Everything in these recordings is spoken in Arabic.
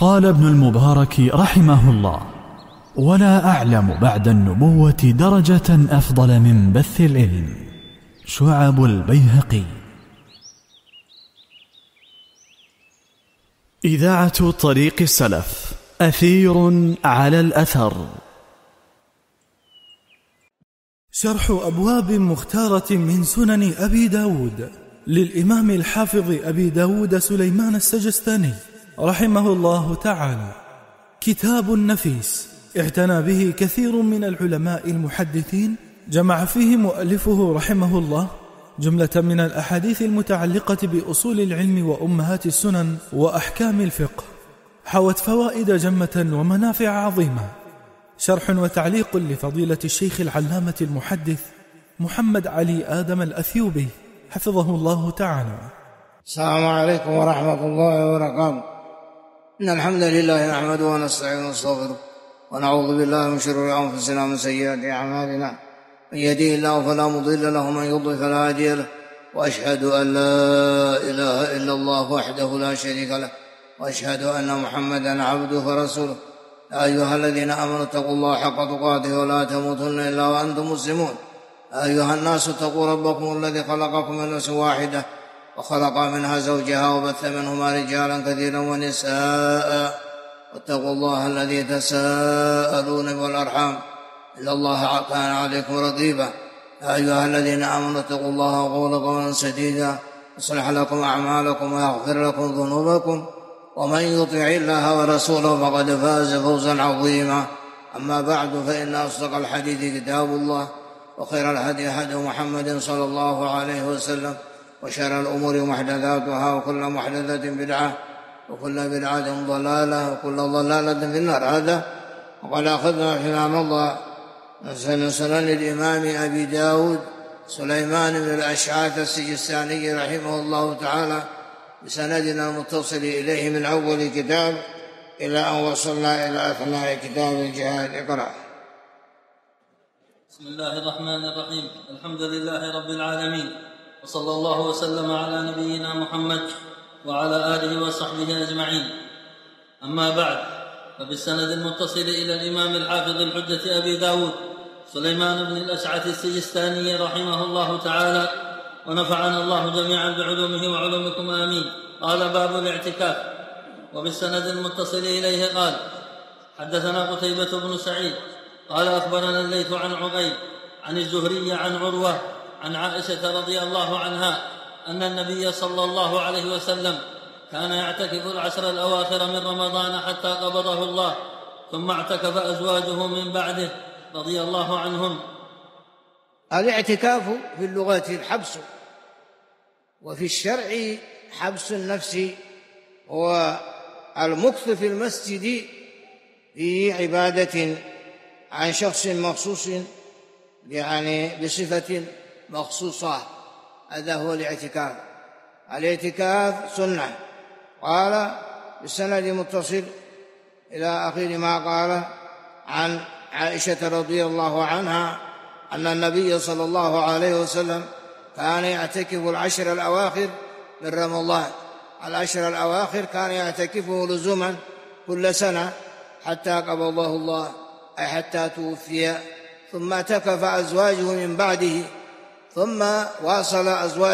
قال ابن المبارك رحمه الله: ولا أعلم بعد النبوة درجة أفضل من بث العلم. شعب البيهقي. إذاعة طريق السلف، أثير على الأثر. شرح أبواب مختارة من سنن أبي داود للإمام الحافظ أبي داود سليمان السجستاني رحمه الله تعالى. كتاب نفيس اعتنى به كثير من العلماء المحدثين، جمع فيه مؤلفه رحمه الله جملة من الأحاديث المتعلقة بأصول العلم وأمهات السنن وأحكام الفقه، حوت فوائد جمة ومنافع عظيمة. شرح وتعليق لفضيلة الشيخ العلامة المحدث محمد علي آدم الأثيوبي حفظه الله تعالى. السلام عليكم ورحمة الله وبركاته. إن الحمد لله نحمده ونستعينه ونستغفره ونعوذ بالله من شرور أنفسنا ومن سيئات أعمالنا، من يهده الله فلا مضل له ومن يضلل فلا هادي له، وأشهد أن لا إله إلا الله وحده لا شريك له، وأشهد أن محمدا عبده ورسوله. يا أيها الذين آمنوا اتقوا الله حق تقاته ولا تموتن إلا وأنتم مسلمون. يا أيها الناس اتقوا ربكم الذي خلقكم من نفس واحدة وخلق منها زوجها وبث منهما رجالا كثيرا ونساء، واتقوا الله الذي تساءلون والأرحام إن الله كان عليكم رقيبا. يا أيها الذين آمنوا اتقوا الله وقولوا قولا سديدا يصلح لكم أعمالكم ويغفر لكم ذنوبكم، ومن يطع الله ورسوله فقد فاز فوزا عظيما. أما بعد، فإن أصدق الحديث كتاب الله، وخير الهدي هدي محمد صلى الله عليه وسلم، وشر الأمور محدثاتها، وكل محدثة بدعة، وكل بدعة ضلالة، وكل ضلالة في النار. هذا وقد أخذنا فيما مضى من سنن الإمام أبي داود سليمان بن الأشعث السجستاني رحمه الله تعالى بسندنا المتصل إليه من أول كتاب إلى أن وصلنا إلى أثناء كتاب الجهاد. اقرأ. بسم الله الرحمن الرحيم. الحمد لله رب العالمين، وصلى الله وسلم على نبينا محمد وعلى آله وصحبه أجمعين. أما بعد، فبالسند المتصل إلى الإمام الحافظ الحجة أبي داود سليمان بن الأشعث السجستاني رحمه الله تعالى، ونفعنا الله جميعا بعلومه وعلومكم آمين. قال: باب الاعتكاف. وبالسند المتصل إليه قال: حدثنا قتيبة بن سعيد قال: أخبرنا الليث عن عقيل عن الزهري عن عروة عن عائشة رضي الله عنها أن النبي صلى الله عليه وسلم كان يعتكف العشر الأواخر من رمضان حتى قبضه الله، ثم اعتكف أزواجه من بعده رضي الله عنهم. الاعتكاف في اللغة الحبس، وفي الشرع حبس النفس هو المكث في المسجد في عبادة عن شخص مخصوص، يعني بصفة مخصوصة. هذا هو الاعتكاف. الاعتكاف سنة. قال بالسند متصل إلى آخر ما قال عن عائشة رضي الله عنها أن النبي صلى الله عليه وسلم كان يعتكف العشر الأواخر من رمضان. العشر الأواخر كان يعتكفه لزوما كل سنة حتى قبضه الله، أي حتى توفي، ثم اعتكف أزواجه من بعده، ثم واصل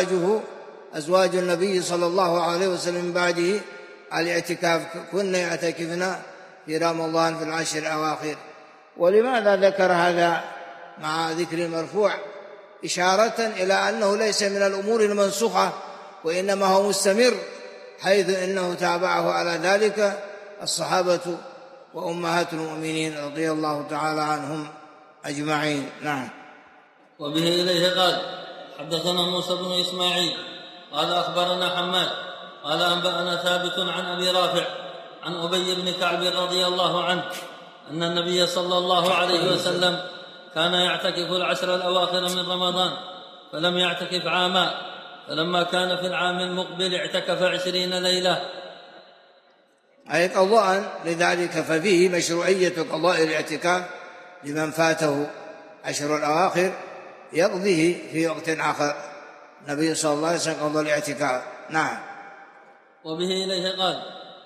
أزواج النبي صلى الله عليه وسلم من بعده الاعتكاف، كن يعتكفن في رمضان في العشر الأواخر. ولماذا ذكر هذا مع ذكر المرفوع؟ إشارة إلى أنه ليس من الأمور المنسوخة، وإنما هو مستمر، حيث إنه تابعه على ذلك الصحابة وأمهات المؤمنين رضي الله تعالى عنهم أجمعين. نعم. وبه إليه قال: حدثنا موسى بن إسماعيل قال: أخبرنا حماد قال: أنبأنا ثابت عن أبي رافع عن أبي بن كعب رضي الله عنه أن النبي صلى الله عليه وسلم كان يعتكف العشر الأواخر من رمضان، فلم يعتكف عاما، فلما كان في العام المقبل اعتكف 20 ليلة، أي قضاء لذلك. ففيه مشروعية قضاء الاعتكاف لمن فاته عشر الأواخر يقضيه في وقت آخر. النبي صلى الله عليه وسلم قضى الاعتكاف. نعم. وبه إليه قال: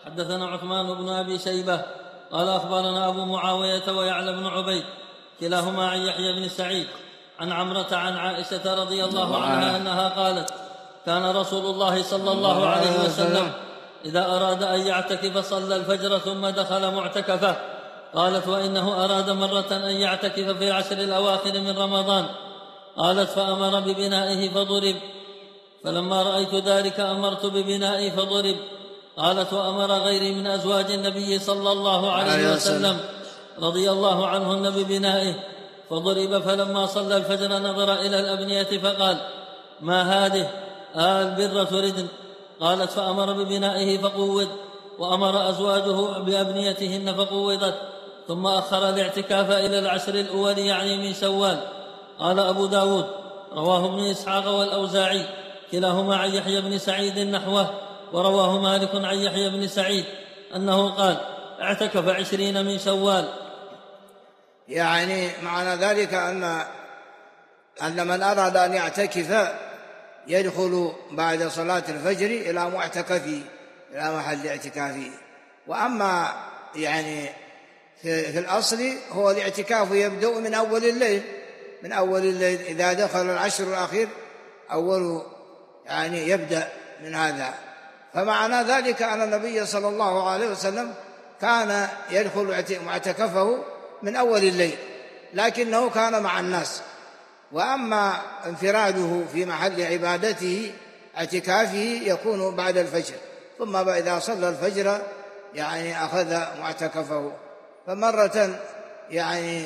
حدثنا عثمان بن أبي شيبة قال أخبرنا أبو معاوية ويعلى بن عبيد كلاهما عن يحيى بن سعيد عن عمرة عن عائشة رضي الله عنها أنها قالت كان رسول الله صلى الله عليه وسلم إذا أراد أن يعتكف صلى الفجر ثم دخل معتكفه. قالت وإنه أراد مرة أن يعتكف في العشر الأواخر من رمضان. قالت فأمر ببنائه فضرب، فلما رأيت ذلك أمرت ببنائه فضرب. قالت وأمر غيري من أزواج النبي صلى الله عليه وسلم رضي الله عنهن ببنائه فضرب. فلما صلى الفجر نظر إلى الأبنية فقال ما هذه؟ البر تردن؟ قالت فأمر ببنائه فقوض، وأمر أزواجه بأبنيتهن فقوضت، ثم أخر الاعتكاف إلى العشر الأول يعني من شوال. قال أبو داود رواه ابن إسحاق والأوزاعي كلاهما عن يحيى بن سعيد نحوه، ورواه مالك عن يحيى بن سعيد أنه قال اعتكف 20 من شوال. يعني معنى ذلك أن من أراد أن يعتكف يدخل بعد صلاة الفجر إلى معتكفه، إلى محل اعتكافه. وأما يعني في الأصل هو الاعتكاف يبدأ من أول الليل إذا دخل العشر الأخير أول يعني يبدأ من هذا. فمعنى ذلك أن النبي صلى الله عليه وسلم كان يدخل معتكفه من أول الليل، لكنه كان مع الناس. وأما انفراده في محل عبادته اعتكافه يكون بعد الفجر، ثم إذا صلى الفجر يعني أخذ معتكفه. فمرة يعني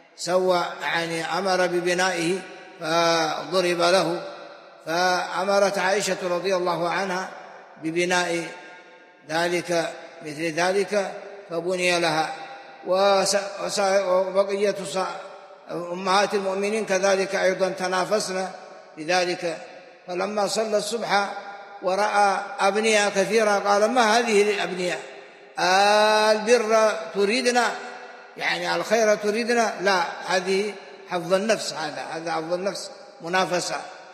أمر ببنائه فضرب له، فأمرت عائشة رضي الله عنها ببناء ذلك مثل ذلك فبني لها، وبقية أمهات المؤمنين كذلك أيضا تنافسنا بذلك. فلما صلى الصبح ورأى أبنية كثيرة قال ما هذه الأبنية؟ البر تريدنا يعني الخير تريدنا؟ لا، هذه حفظ النفس، هذا حفظ النفس منافسة.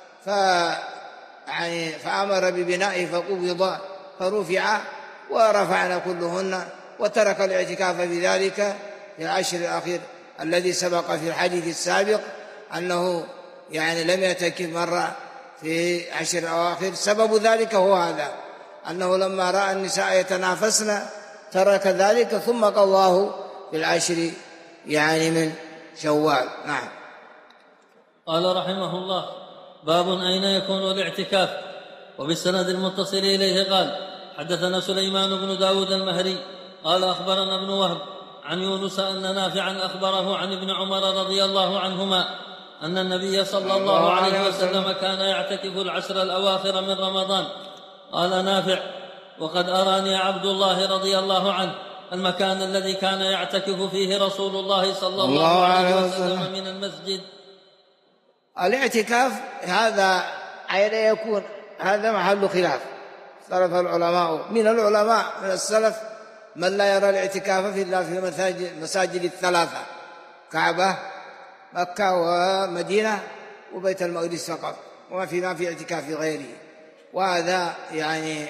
فأمر ببنائه فقبض فرفع ورفعنا كلهن، وترك الاعتكاف بذلك في العشر الأخير الذي سبق في الحديث السابق أنه يعني لم يعتكف مرة في عشر الأواخر. سبب ذلك هو هذا، أنه لما رأى النساء يتنافسن ترك ذلك ثم قضاه في العشر يعني من شوال. نعم. قال رحمه الله باب أين يكون الاعتكاف. وبالسند المتصل إليه قال حدثنا سليمان بن داود المهري قال أخبرنا ابن وهب عن يونس أن نافعا أخبره عن ابن عمر رضي الله عنهما أن النبي صلى الله عليه وسلم كان يعتكف العشر الأواخر من رمضان. قال نافع وقد أراني عبد الله رضي الله عنه المكان الذي كان يعتكف فيه رسول الله صلى الله عليه وسلم من المسجد. الاعتكاف هذا أين يكون؟ هذا محل خلاف اختلف العلماء. من العلماء من السلف من لا يرى الاعتكاف إلا في المساجد الثلاثة، كعبة مكة ومدينة وبيت المقدس فقط، وما في اعتكاف غيره. وهذا يعني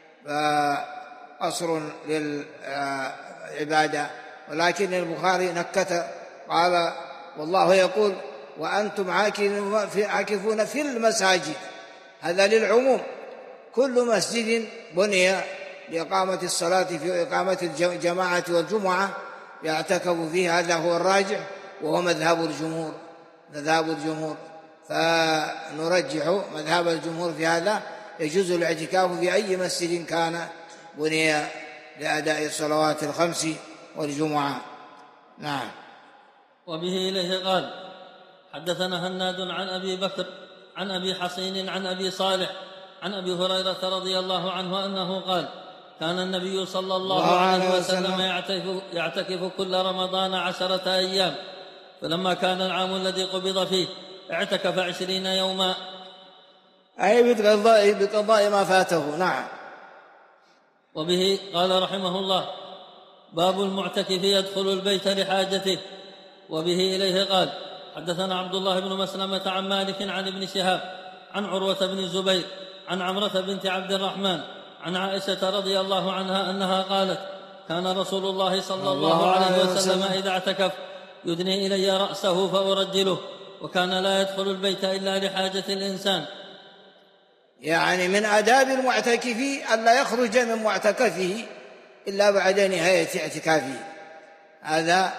قصر للعبادة. ولكن البخاري نكت قال والله يقول وأنتم عاكفون في المساجد، هذا للعموم. كل مسجد بني لإقامة الصلاة في إقامة الجماعة والجمعة يعتكف فيه، هذا هو الراجح وهو مذهب الجمهور. فنرجح مذهب الجمهور في هذا، يجوز الاعتكاف في أي مسجد كان بني لأداء الصلوات الخمس والجمعة. نعم. وبه إليه قال حدثنا هناد عن أبي بكر عن أبي حصين عن أبي صالح عن أبي هريرة رضي الله عنه أنه قال كان النبي صلى الله عليه وسلم يعتكف كل رمضان 10 أيام، فلما كان العام الذي قبض فيه اعتكف 20 يوما، أي بقضاء ما فاته. نعم. وبه قال رحمه الله باب المعتكف يدخل البيت لحاجته. وبه إليه قال حدثنا عبد الله بن مسلمة عن مالك عن ابن شهاب عن عروة بن الزبير عن عمرة بنت عبد الرحمن عن عائشة رضي الله عنها أنها قالت: كان رسول الله صلى الله عليه وسلم إذا اعتكف يدني إلي رأسه فأرجله، وكان لا يدخل البيت إلا لحاجة الإنسان. يعني من آداب المعتكف ألا يخرج من معتكفه إلا بعد نهاية اعتكافه، هذا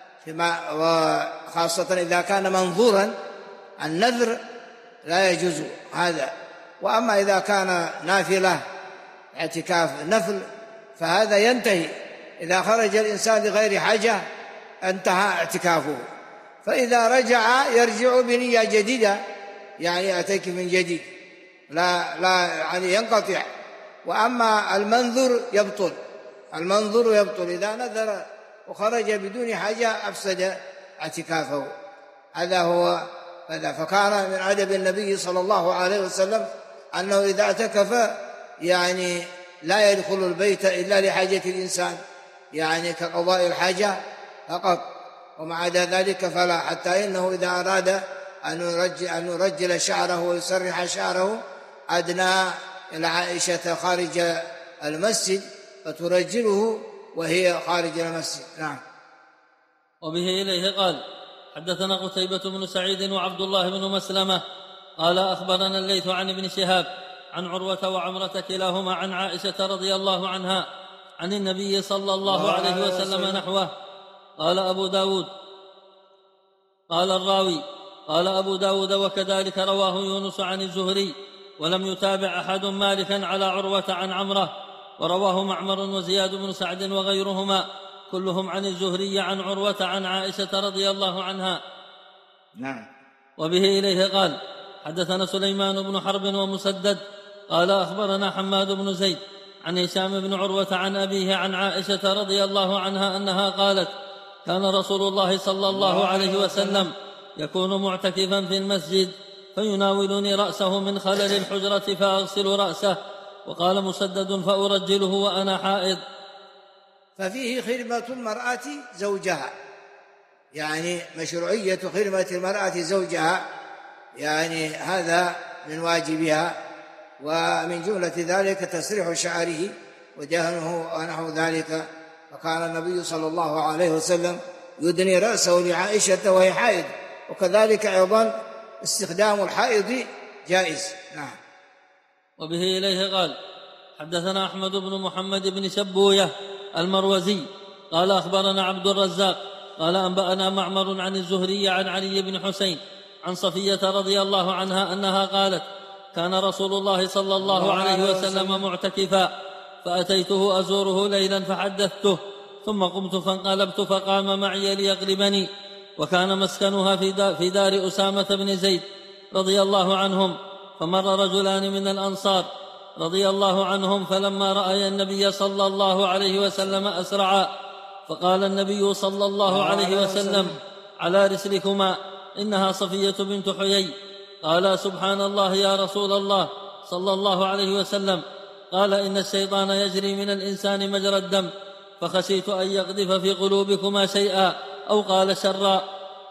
وخاصة إذا كان منظورا. النذر لا يجوز هذا، وأما إذا كان نافلة اعتكاف نفل فهذا ينتهي. إذا خرج الإنسان لغير حاجة انتهى اعتكافه، فإذا رجع يرجع بنية جديدة، يعني يعتكف من جديد، لا يعني ينقطع. وأما المنظر يبطل إذا نذر وخرج بدون حاجة أفسد اعتكافه. هذا هو هذا. فكان من أدب النبي صلى الله عليه وسلم أنه إذا اعتكف يعني لا يدخل البيت إلا لحاجة الإنسان، يعني كقضاء الحاجة فقط، وما عدا ذلك فلا. حتى إنه إذا أراد أن يرجل شعره ويسرح شعره أدنى إلى عائشة خارج المسجد فترجله وهي خارج المسجد. نعم. وبه إليه قال: حدثنا قتيبة بن سعيد وعبد الله بن مسلمة قال: أخبرنا الليث عن ابن شهاب عن عروة وعمرة كلاهما عن عائشة رضي الله عنها عن النبي صلى الله عليه وسلم نحوه. قال أبو داود قال الراوي: قال أبو داود: وكذلك رواه يونس عن الزهري، ولم يتابع أحد مالكا على عروة عن عمرة، ورواه معمر وزياد بن سعد وغيرهما كلهم عن الزهري عن عروة عن عائشة رضي الله عنها. نعم. وبه إليه قال: حدثنا سليمان بن حرب ومسدد قال: أخبرنا حماد بن زيد عن هشام بن عروة عن أبيه عن عائشة رضي الله عنها أنها قالت: كان رسول الله صلى الله عليه وسلم يكون معتكفا في المسجد فيناولني رأسه من خلل الحجرة فأغسل رأسه. وقال مسدد: فأرجله وأنا حائض. ففيه خدمة المرأة زوجها، يعني مشروعية خدمة المرأة زوجها، يعني هذا من واجبها. ومن جملة ذلك تسريح شعره ودهنه ونحو ذلك. فكان النبي صلى الله عليه وسلم يدني رأسه لعائشة وهي حائض، وكذلك أيضا استخدام الحائض جائز. نعم. وبه إليه قال: حدثنا أحمد بن محمد بن شبوية المروزي قال: أخبرنا عبد الرزاق قال: أنبأنا معمر عن الزهري عن علي بن حسين عن صفية رضي الله عنها أنها قالت: كان رسول الله صلى الله عليه وسلم معتكفا، فأتيته أزوره ليلا فحدثته، ثم قمت فانقلبت فقام معي ليغلبني، وكان مسكنها في دار أسامة بن زيد رضي الله عنهم. فمر رجلان من الأنصار رضي الله عنهم، فلما رأي النبي صلى الله عليه وسلم أسرعا، فقال النبي صلى الله عليه وسلم: على رسلكما، إنها صفية بنت حيي. قال: سبحان الله يا رسول الله صلى الله عليه وسلم. قال: إن الشيطان يجري من الإنسان مجرى الدم، فخشيت أن يقذف في قلوبكما شيئا، أو قال شرا.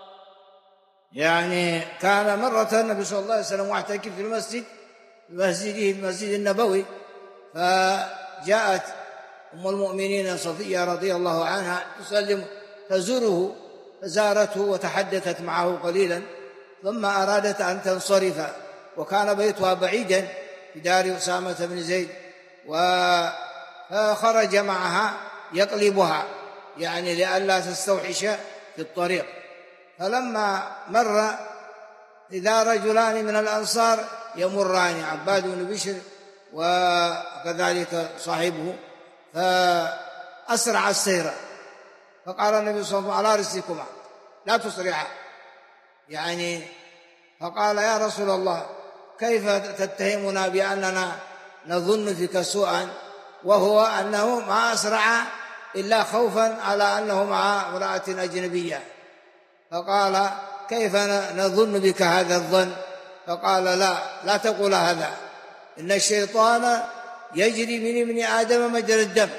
يعني كان مرة النبي صلى الله عليه وسلم معتكف في المسجد النبوي، فجاءت أم المؤمنين صفية رضي الله عنها تسلم تزوره، فزارته وتحدثت معه قليلا، ثم أرادت أن تنصرف، وكان بيتها بعيدا في دار أسامة بن زيد، فخرج معها يقلبها، يعني لئلا تستوحش في الطريق. فلما مر إذا رجلان من الأنصار يمران، عباد بن بشر وكذلك صاحبه، فأسرع السير، فقال النبي صلى الله عليه وسلم: على رسلكما، لا تسرعا، يعني فقال: يا رسول الله، كيف تتهمنا بأننا نظن فيك سوءا، وهو أنه ما أسرع إلا خوفا على أنه مع امرأة أجنبية. فقال: كيف نظن بك هذا الظن؟ فقال: لا تقول هذا، إن الشيطان يجري من ابن آدم مجرى الدم،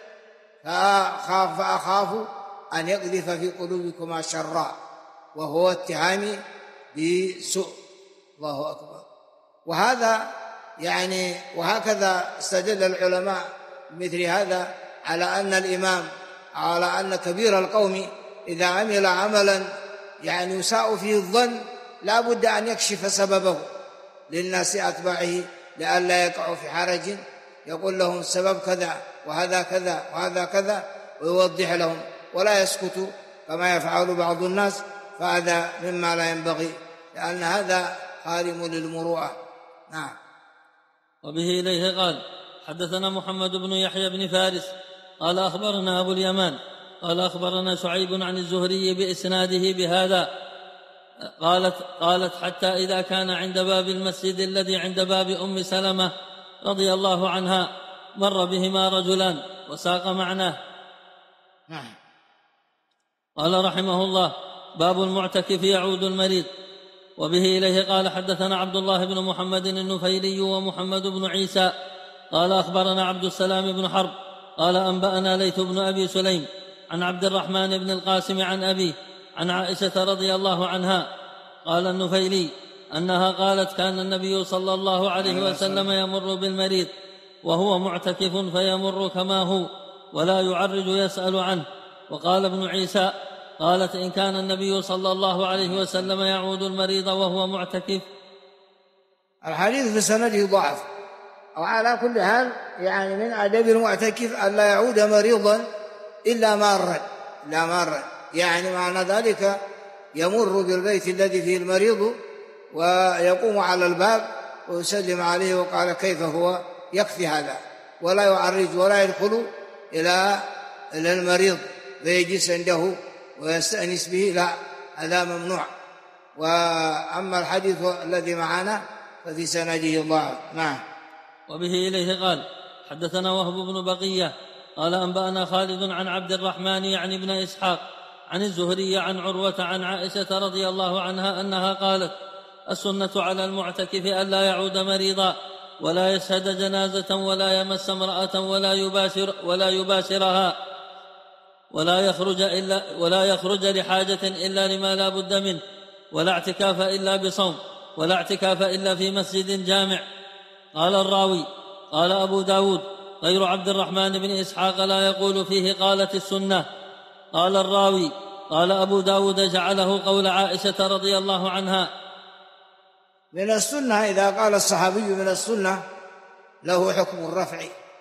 فأخاف أن يقذف في قلوبكما شرا، وهو اتهامي بسوء. الله أكبر. وهذا يعني وهكذا استدل العلماء مثل هذا على أن الإمام، على أن كبير القوم إذا عمل عملا يعني يساء فيه الظن لا بد أن يكشف سببه للناس أتباعه لئلا يقعوا في حرج، يقول لهم السبب كذا وهذا كذا وهذا كذا ويوضح لهم، ولا يسكت كما يفعل بعض الناس، فهذا مما لا ينبغي، لأن هذا خارم للمروءة. نعم. وبه إليه قال حدثنا محمد بن يحيى بن فارس قال أخبرنا أبو اليمان قال أخبرنا شعيب عن الزهري بإسناده بهذا قالت حتى إذا كان عند باب المسجد الذي عند باب أم سلمة رضي الله عنها مر بهما رجلان وساق معناه. قال رحمه الله باب المعتكف يعود المريض. وبه إليه قال حدثنا عبد الله بن محمد النفيلي ومحمد بن عيسى قال أخبرنا عبد السلام بن حرب قال أنبأنا ليث بن أبي سليم عن عبد الرحمن بن القاسم عن أبيه عن عائشة رضي الله عنها قال النفيلي أنها قالت كان النبي صلى الله عليه وسلم يمر بالمريض وهو معتكف فيمر كما هو ولا يعرج يسأل عنه. وقال ابن عيسى قالت إن كان النبي صلى الله عليه وسلم يعود المريض وهو معتكف. الحديث بسنده ضعف، أو على كل حال يعني من آداب المعتكف ألا يعود مريضا إلا مارا، يعني معنى ذلك يمر بالبيت الذي فيه المريض ويقوم على الباب ويسلم عليه وقال كيف هو، يكفي هذا، ولا يعرج ولا يدخل إلى المريض فيجلس عنده ويستأنس به، لا، هذا ممنوع. وأما الحديث الذي معنا ففي سنده ضعف. نعم. وبه إليه قال حدثنا وهب بن بقية قال أنبأنا خالد عن عبد الرحمن يعني ابن إسحاق عن الزهري عن عروة عن عائشة رضي الله عنها أنها قالت السنة على المعتكف ألا يعود مريضا ولا يشهد جنازة ولا يمس امرأة ولا يباشرها ولا يخرج لحاجة إلا لما لا بد منه ولا اعتكاف إلا بصوم ولا اعتكاف إلا في مسجد جامع. قال الراوي قال أبو داود غير عبد الرحمن بن إسحاق لا يقول فيه قالت السنة. قال الراوي قال أبو داود جعله قول عائشة رضي الله عنها. من السنة إذا قال الصحابي من السنة له حكم الرفع،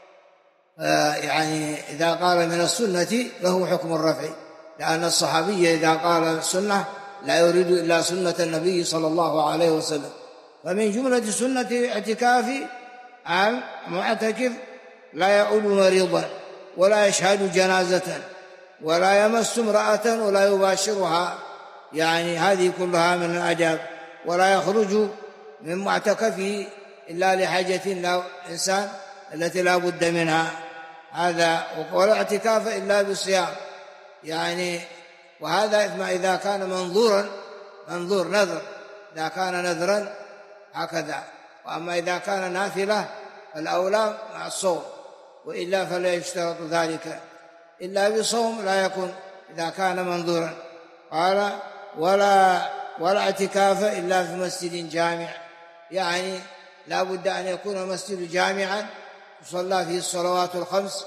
يعني إذا قال من السنة له حكم الرفع، لأن الصحابي إذا قال السنة لا يريد إلا سنة النبي صلى الله عليه وسلم. فمن جملة سنة اعتكاف المعتكف لا يعود مريضا ولا يشهد جنازة ولا يمس امرأة ولا يباشرها، يعني هذه كلها من الآداب. ولا يخرج من معتكفه إلا لحاجة لا إنسان التي لا بد منها، هذا. ولا اعتكاف إلا بالصيام، يعني وهذا إذا كان منظور نذر، إذا كان نذرا هكذا. وأما إذا كان نافلة فالأولى مع الصوم، وإلا فلا يشترط ذلك إلا بصوم لا يكون إذا كان منظورا. قال ولا اعتكاف إلا في مسجد جامع، يعني لا بد أن يكون المسجد جامعا يصلى فيه الصلوات الخمس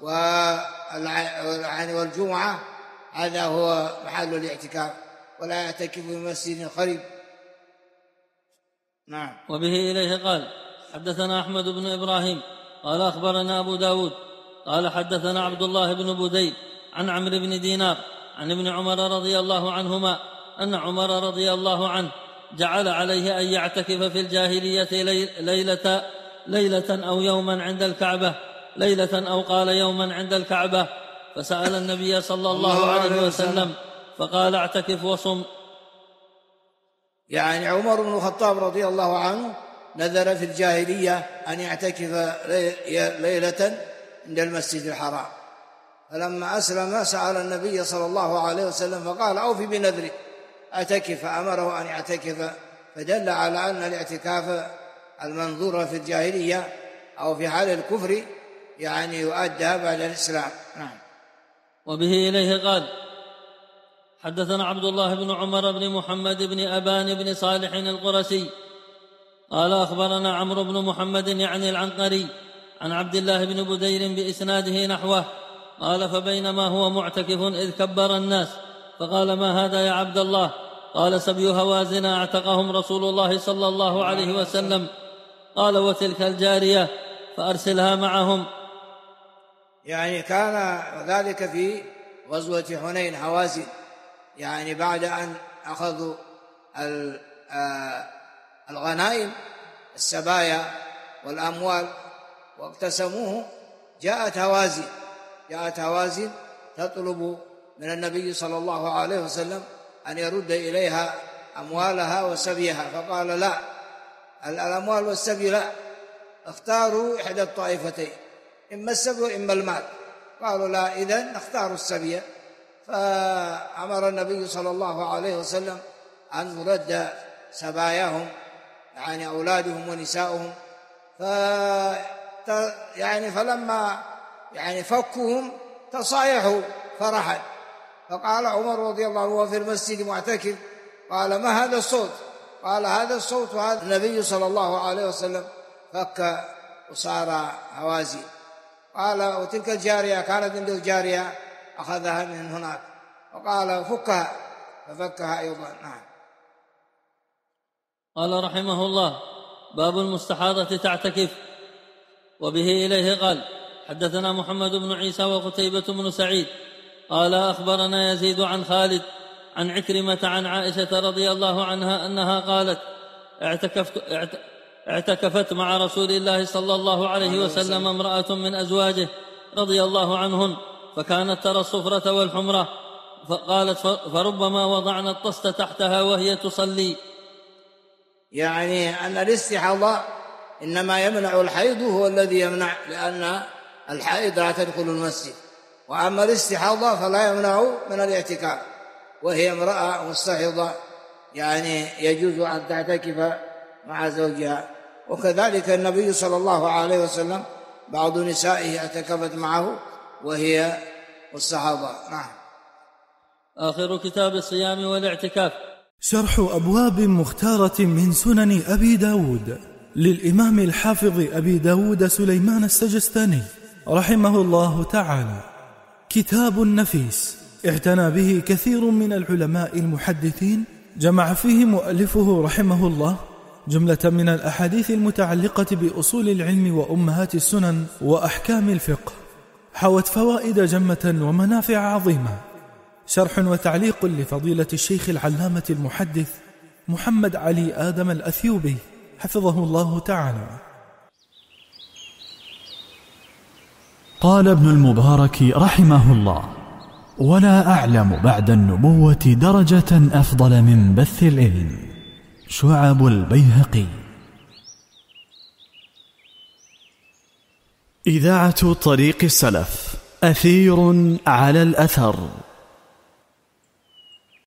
والجمعة، هذا هو محل الاعتكاف، ولا يعتكف في مسجد خريب. نعم. وبه إليه قال حدثنا أحمد بن إبراهيم قال أخبرنا أبو داود قال حدثنا عبد الله بن بديل عن عمرو بن دينار عن ابن عمر رضي الله عنهما أن عمر رضي الله عنه جعل عليه أن يعتكف في الجاهلية ليلة أو يوما عند الكعبة، ليلة أو قال يوما عند الكعبة، فسأل النبي صلى الله عليه وسلم فقال اعتكف وصم. يعني عمر بن الخطاب رضي الله عنه نذر في الجاهلية أن يعتكف ليلة عند المسجد الحرام، فلما أسلم سأل النبي صلى الله عليه وسلم فقال أوفي بنذرك اعتكف، فأمره أن يعتكف، فدل على أن الاعتكاف المنظور في الجاهلية أو في حال الكفر يعني يؤدى بعد الإسلام. نعم. وبه إليه قال حدثنا عبد الله بن عمر بن محمد بن أبان بن صالح القرشي قال أخبرنا عمرو بن محمد يعني العنقري عن عبد الله بن بدير بإسناده نحوه قال فبينما هو معتكف إذ كبر الناس فقال ما هذا يا عبد الله؟ قال سبي هوازن اعتقهم رسول الله صلى الله عليه وسلم. قال وتلك الجارية فأرسلها معهم. يعني كان ذلك في غزوة حنين هوازن، يعني بعد أن أخذوا الغنائم السبايا والأموال واقتسموه، جاءت هوازن تطلب من النبي صلى الله عليه وسلم أن يرد إليها أموالها وسبيها، فقال لا، الأموال والسبي لا، اختاروا إحدى الطائفتين، إما السبي وإما المال. قالوا لا، إذن نختار السبي. فأمر النبي صلى الله عليه وسلم أن نرد سباياهم، يعني أولادهم ونساؤهم. فلما فكهم تصايحوا فرحا، فقال عمر رضي الله عنه في المسجد معتكف، قال ما هذا الصوت؟ قال هذا الصوت وهذا النبي صلى الله عليه وسلم فك وصار هوازن. قال وتلك الجارية كانت عنده جارية أخذها من هناك، وقال فكها، ففكها أيضا. نعم. قال رحمه الله باب المستحاضة تعتكف. وبه إليه قال حدثنا محمد بن عيسى وقتيبة بن سعيد قال أخبرنا يزيد عن خالد عن عكرمة عن عائشة رضي الله عنها أنها قالت اعتكفت مع رسول الله صلى الله عليه وسلم امرأة من أزواجه رضي الله عنهن، فكانت ترى الصفرة والحمرة، فقالت فربما وضعنا الطست تحتها وهي تصلي. يعني أن الاستحاضة إنما يمنع الحيض، هو الذي يمنع، لأن الحائض لا تدخل المسجد، وأما الاستحاضة فلا يمنع من الاعتكاف، وهي امرأة مستحيضة يعني يجوز أن تعتكف مع زوجها. وكذلك النبي صلى الله عليه وسلم بعض نسائه اعتكفت معه وهي مستحاضة. نعم. آخر كتاب الصيام والاعتكاف. شرح أبواب مختارة من سنن أبي داود للإمام الحافظ أبي داود سليمان السجستاني رحمه الله تعالى. كتاب نفيس اعتنى به كثير من العلماء المحدثين، جمع فيه مؤلفه رحمه الله جملة من الأحاديث المتعلقة بأصول العلم وأمهات السنن وأحكام الفقه، حوت فوائد جمة ومنافع عظيمة. شرح وتعليق لفضيلة الشيخ العلامة المحدث محمد علي آدم الأثيوبي حفظه الله تعالى. قال ابن المبارك رحمه الله: ولا أعلم بعد النبوة درجة أفضل من بث العلم. شعب البيهقي. إذاعة طريق السلف، أثير على الأثر.